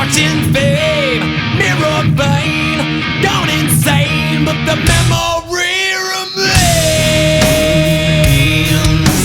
Fortune, fame, mirror vein, gone insane, but the memory remains.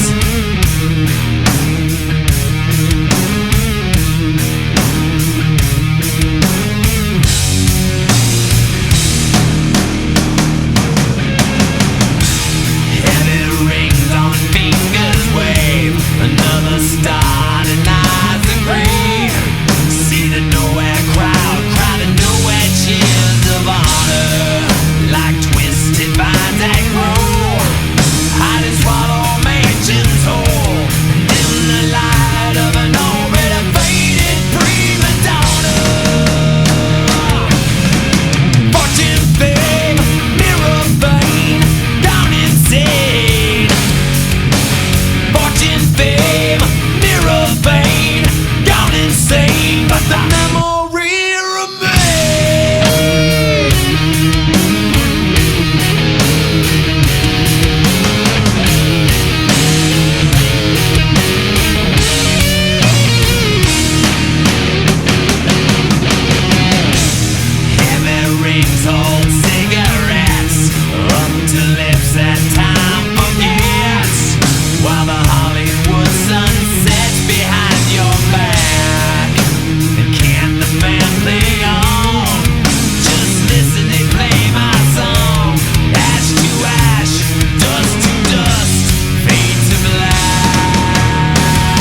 Heavy rings on fingers wave, another star denies the grave. See the nowhere crowd, crowded nowhere cheers of honor, like twisted vines that grow, hide and swallow mansions whole, dim the light of an already faded prima donna. Fortune, fame, mirror vein, gone insane. Fortune, fame, mirror vein, gone insane, but the memory remains. Heavy rings hold cigarettes up to lips that time forgets, while the Hollywood sun sets behind your back. And can't the band play on? Just listen, they play my song. Ash to ash, dust to dust, fade to black.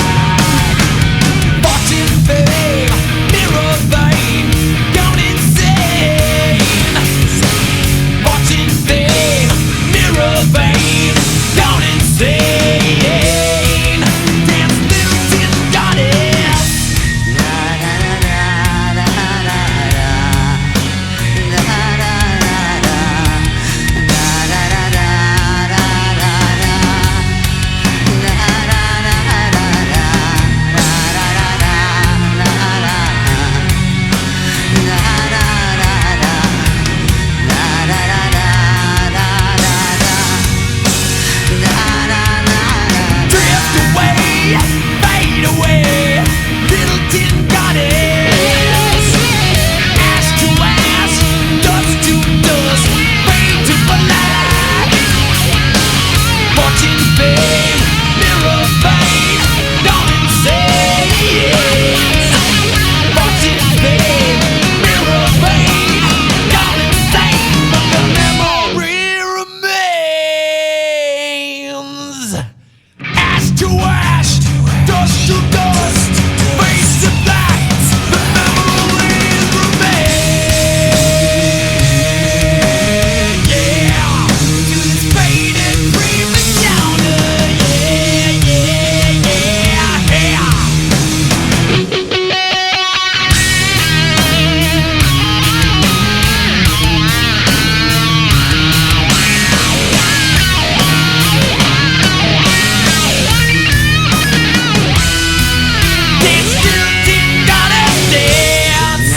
Fortune, fame, mirror vein, gone insane. Fortune, fame, mirror vein, gone insane. Dance, little tin goddess. Drift away, fade away, little tin goddess. Ash to ash, dust to dust, fade to black. Fortune, fame, mirror vein, gone insane. Fortune, fame, mirror vein, gone insane, but the memory remains. Ash to ash, dust to dust, face to black, the memories remain. Yeah, to this faded prima donna. Yeah, yeah, yeah, yeah. Dance, little tin goddess, dance.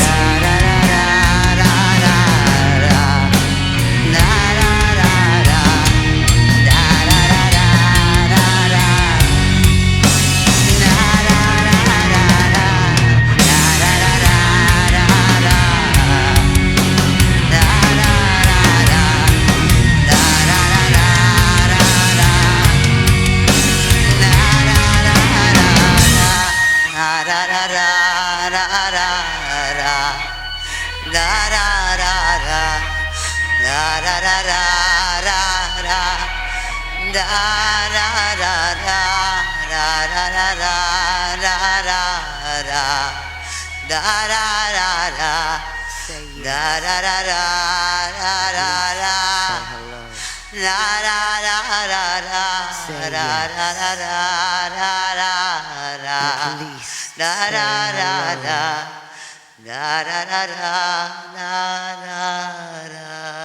Da da da da da da da da.